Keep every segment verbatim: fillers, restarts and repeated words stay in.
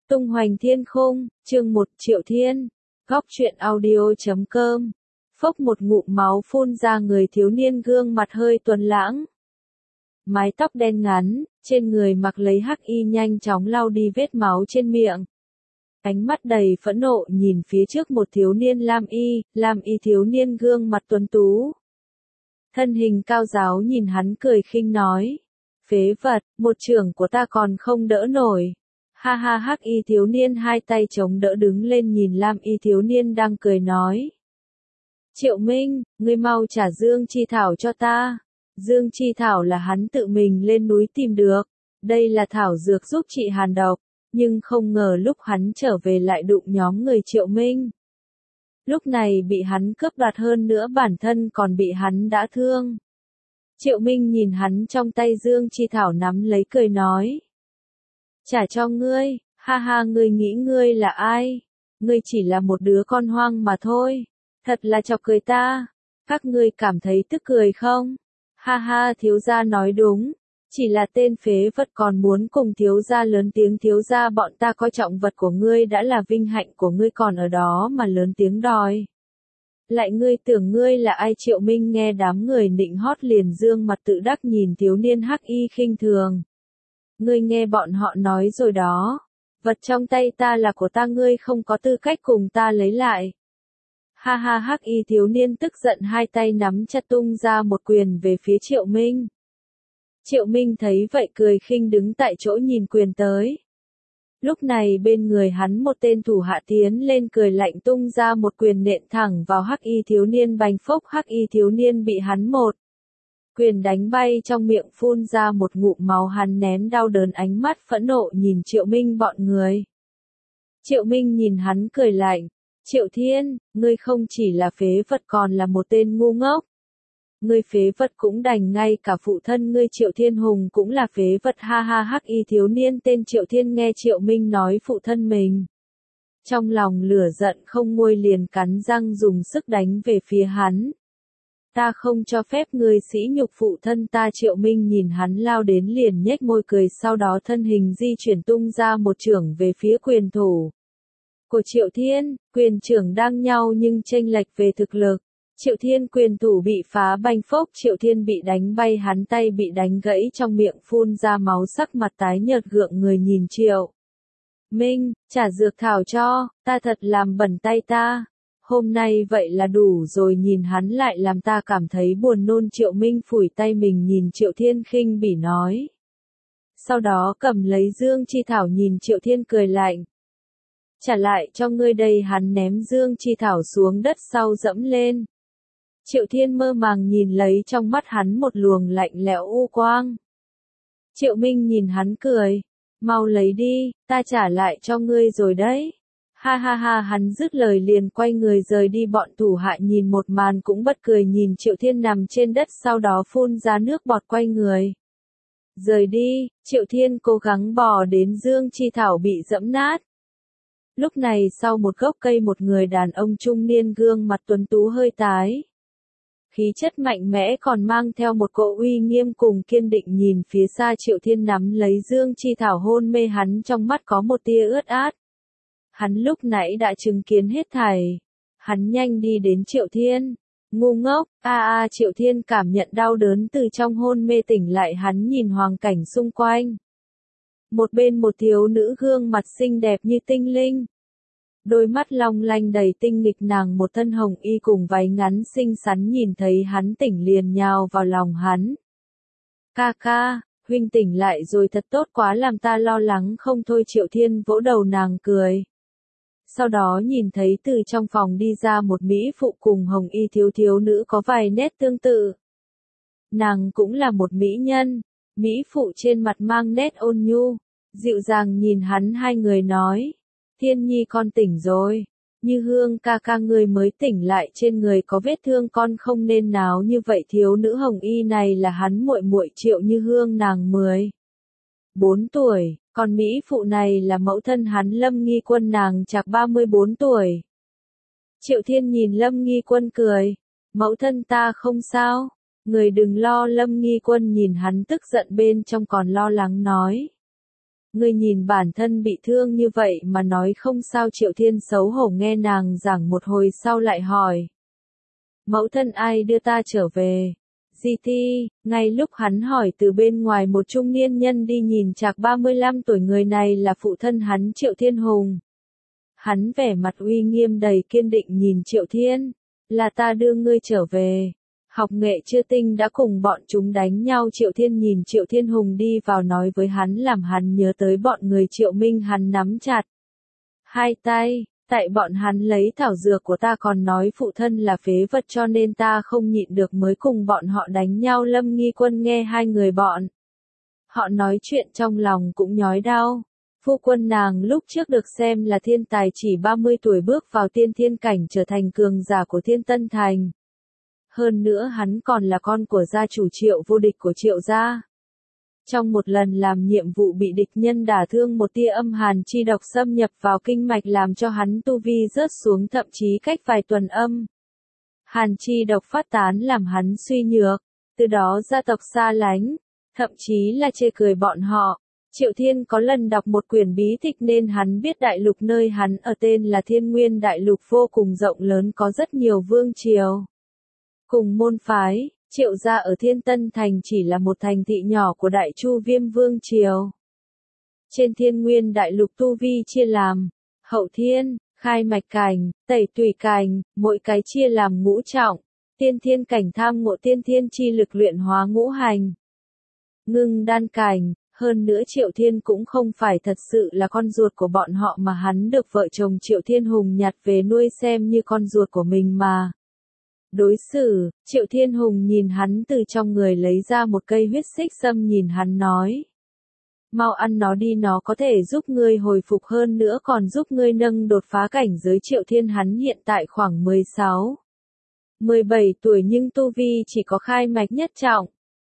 Tung hoành thiên khung, chương một Triệu Thiên. Góc truyện audio chấm com. Phốc một ngụm máu phun ra người thiếu niên gương mặt hơi tuấn lãng. Mái tóc đen ngắn, trên người mặc lấy hắc y nhanh chóng lau đi vết máu trên miệng. Ánh mắt đầy phẫn nộ nhìn phía trước một thiếu niên lam y, lam y thiếu niên gương mặt tuấn tú. Thân hình cao giáo nhìn hắn cười khinh nói. Phế vật, một trưởng của ta còn không đỡ nổi. Ha ha hắc y thiếu niên hai tay chống đỡ đứng lên nhìn lam y thiếu niên đang cười nói. Triệu Minh, ngươi mau trả Dương Chi Thảo cho ta. Dương Chi Thảo là hắn tự mình lên núi tìm được. Đây là thảo dược giúp trị hàn độc. Nhưng không ngờ lúc hắn trở về lại đụng nhóm người Triệu Minh. Lúc này bị hắn cướp đoạt hơn nữa bản thân còn bị hắn đã thương. Triệu Minh nhìn hắn trong tay Dương Chi Thảo nắm lấy cười nói. Trả cho ngươi, ha ha ngươi nghĩ ngươi là ai? Ngươi chỉ là một đứa con hoang mà thôi. Thật là chọc cười ta. Các ngươi cảm thấy tức cười không? Ha ha thiếu gia nói đúng. Chỉ là tên phế vật còn muốn cùng thiếu gia lớn tiếng thiếu gia bọn ta coi trọng vật của ngươi đã là vinh hạnh của ngươi còn ở đó mà lớn tiếng đòi. Lại ngươi tưởng ngươi là ai? Triệu Minh nghe đám người nịnh hót liền dương mặt tự đắc nhìn thiếu niên hắc y khinh thường. Ngươi nghe bọn họ nói rồi đó. Vật trong tay ta là của ta ngươi không có tư cách cùng ta lấy lại. Ha ha hắc y thiếu niên tức giận hai tay nắm chặt tung ra một quyền về phía Triệu Minh. Triệu Minh thấy vậy cười khinh đứng tại chỗ nhìn quyền tới. Lúc này bên người hắn một tên thủ hạ tiến lên cười lạnh tung ra một quyền nện thẳng vào hắc y thiếu niên bành phốc hắc y thiếu niên bị hắn một. Quyền đánh bay trong miệng phun ra một ngụm máu hắn nén đau đớn ánh mắt phẫn nộ nhìn Triệu Minh bọn người. Triệu Minh nhìn hắn cười lạnh. Triệu Thiên, ngươi không chỉ là phế vật còn là một tên ngu ngốc. Ngươi phế vật cũng đành ngay cả phụ thân ngươi Triệu Thiên Hùng cũng là phế vật ha ha hắc y thiếu niên tên Triệu Thiên nghe Triệu Minh nói phụ thân mình. Trong lòng lửa giận không nguôi liền cắn răng dùng sức đánh về phía hắn. Ta không cho phép ngươi sỉ nhục phụ thân ta Triệu Minh nhìn hắn lao đến liền nhếch môi cười sau đó thân hình di chuyển tung ra một chưởng về phía quyền thủ. Của Triệu Thiên, quyền trưởng đang nhau nhưng chênh lệch về thực lực. Triệu Thiên quyền thủ bị phá banh phốc Triệu Thiên bị đánh bay hắn tay bị đánh gãy trong miệng phun ra máu sắc mặt tái nhợt gượng người nhìn Triệu Minh, trả dược thảo cho, ta thật làm bẩn tay ta. Hôm nay vậy là đủ rồi nhìn hắn lại làm ta cảm thấy buồn nôn Triệu Minh phủi tay mình nhìn Triệu Thiên khinh bỉ nói. Sau đó cầm lấy Dương Chi Thảo nhìn Triệu Thiên cười lạnh. Trả lại cho ngươi đây hắn ném Dương Chi Thảo xuống đất sau dẫm lên. Triệu Thiên mơ màng nhìn lấy trong mắt hắn một luồng lạnh lẽo u quang. Triệu Minh nhìn hắn cười. Mau lấy đi, ta trả lại cho ngươi rồi đấy. Ha ha ha hắn dứt lời liền quay người rời đi bọn thủ hạ nhìn một màn cũng bất cười nhìn Triệu Thiên nằm trên đất sau đó phun ra nước bọt quay người. Rời đi, Triệu Thiên cố gắng bò đến Dương Chi Thảo bị dẫm nát. Lúc này sau một gốc cây một người đàn ông trung niên gương mặt tuấn tú hơi tái. Khí chất mạnh mẽ còn mang theo một cỗ uy nghiêm cùng kiên định nhìn phía xa Triệu Thiên nắm lấy Dương Chi Thảo hôn mê hắn trong mắt có một tia ướt át. Hắn lúc nãy đã chứng kiến hết thảy. Hắn nhanh đi đến Triệu Thiên. Ngu ngốc, a a Triệu Thiên cảm nhận đau đớn từ trong hôn mê tỉnh lại hắn nhìn hoàn cảnh xung quanh. Một bên một thiếu nữ gương mặt xinh đẹp như tinh linh. Đôi mắt long lanh đầy tinh nghịch nàng một thân hồng y cùng váy ngắn xinh xắn nhìn thấy hắn tỉnh liền nhào vào lòng hắn. Ca ca, huynh tỉnh lại rồi thật tốt quá làm ta lo lắng không thôi Triệu Thiên vỗ đầu nàng cười. Sau đó nhìn thấy từ trong phòng đi ra một mỹ phụ cùng hồng y thiếu thiếu nữ có vài nét tương tự. Nàng cũng là một mỹ nhân, mỹ phụ trên mặt mang nét ôn nhu, dịu dàng nhìn hắn hai người nói. Thiên Nhi con tỉnh rồi, Như Hương ca ca ngươi mới tỉnh lại trên người có vết thương con không nên náo như vậy thiếu nữ hồng y này là hắn muội muội Triệu Như Hương nàng mười bốn tuổi, còn mỹ phụ này là mẫu thân hắn Lâm Nghi Quân nàng chạc ba mươi bốn tuổi. Triệu Thiên nhìn Lâm Nghi Quân cười, mẫu thân ta không sao, người đừng lo Lâm Nghi Quân nhìn hắn tức giận bên trong còn lo lắng nói. Ngươi nhìn bản thân bị thương như vậy mà nói không sao. Triệu Thiên xấu hổ nghe nàng giảng một hồi sau lại hỏi. Mẫu thân ai đưa ta trở về? Di Ti, ngay lúc hắn hỏi từ bên ngoài một trung niên nhân đi nhìn chạc ba mươi lăm tuổi, người này là phụ thân hắn Triệu Thiên Hùng. Hắn vẻ mặt uy nghiêm đầy kiên định nhìn Triệu Thiên, là ta đưa ngươi trở về. Học nghệ chưa tinh đã cùng bọn chúng đánh nhau. Triệu Thiên nhìn Triệu Thiên Hùng đi vào nói với hắn làm hắn nhớ tới bọn người Triệu Minh. Hắn nắm chặt hai tay, tại bọn hắn lấy thảo dược của ta còn nói phụ thân là phế vật cho nên ta không nhịn được mới cùng bọn họ đánh nhau. Lâm Nghi Quân nghe hai người bọn họ nói chuyện trong lòng cũng nhói đau. Phu quân nàng lúc trước được xem là thiên tài, chỉ ba mươi tuổi bước vào tiên thiên cảnh trở thành cường giả của Thiên Tân Thành. Hơn nữa hắn còn là con của gia chủ Triệu vô địch của Triệu gia. Trong một lần làm nhiệm vụ bị địch nhân đả thương, một tia âm hàn chi độc xâm nhập vào kinh mạch làm cho hắn tu vi rớt xuống, thậm chí cách vài tuần âm hàn chi độc phát tán làm hắn suy nhược, từ đó gia tộc xa lánh, thậm chí là chê cười bọn họ. Triệu Thiên có lần đọc một quyển bí tịch nên hắn biết đại lục nơi hắn ở tên là Thiên Nguyên Đại Lục vô cùng rộng lớn, có rất nhiều vương triều cùng môn phái. Triệu gia ở Thiên Tân Thành chỉ là một thành thị nhỏ của Đại Chu Viêm Vương triều. Trên Thiên Nguyên Đại Lục tu vi chia làm hậu thiên, khai mạch cảnh, tẩy tùy cảnh, mỗi cái chia làm ngũ trọng. Tiên thiên cảnh tham ngộ tiên thiên chi lực luyện hóa ngũ hành, ngưng đan cảnh. Hơn nữa Triệu Thiên cũng không phải thật sự là con ruột của bọn họ mà hắn được vợ chồng Triệu Thiên Hùng nhặt về nuôi xem như con ruột của mình mà đối xử. Triệu Thiên Hùng nhìn hắn từ trong người lấy ra một cây huyết xích sâm, nhìn hắn nói. Mau ăn nó đi, nó có thể giúp ngươi hồi phục, hơn nữa còn giúp ngươi nâng đột phá cảnh giới. Triệu Thiên hắn hiện tại khoảng mười sáu, mười bảy tuổi nhưng tu vi chỉ có khai mạch nhất trọng.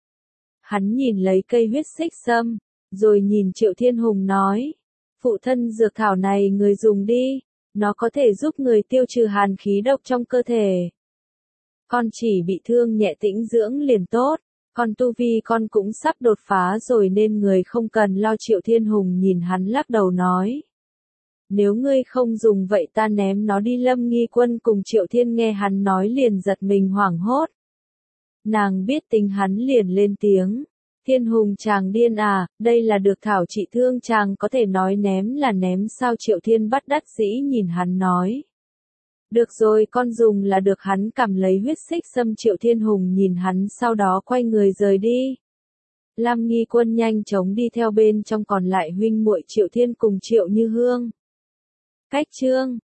Hắn nhìn lấy cây huyết xích sâm, rồi nhìn Triệu Thiên Hùng nói. Phụ thân, dược thảo này người dùng đi, nó có thể giúp người tiêu trừ hàn khí độc trong cơ thể. Con chỉ bị thương nhẹ, tĩnh dưỡng liền tốt, con tu vi con cũng sắp đột phá rồi nên người không cần lo. Triệu Thiên Hùng nhìn hắn lắc đầu nói. Nếu ngươi không dùng vậy ta ném nó đi. Lâm Nghi Quân cùng Triệu Thiên nghe hắn nói liền giật mình hoảng hốt. Nàng biết tính hắn liền lên tiếng. Thiên Hùng chàng điên à, đây là được thảo trị thương, chàng có thể nói ném là ném sao? Triệu Thiên bất đắc dĩ nhìn hắn nói. Được rồi, con dùng là được. Hắn cầm lấy huyết xích sâm. Triệu Thiên Hùng nhìn hắn sau đó quay người rời đi. Lam Nghi Quân nhanh chóng đi theo bên trong còn lại huynh muội Triệu Thiên cùng Triệu Như Hương. Cách chương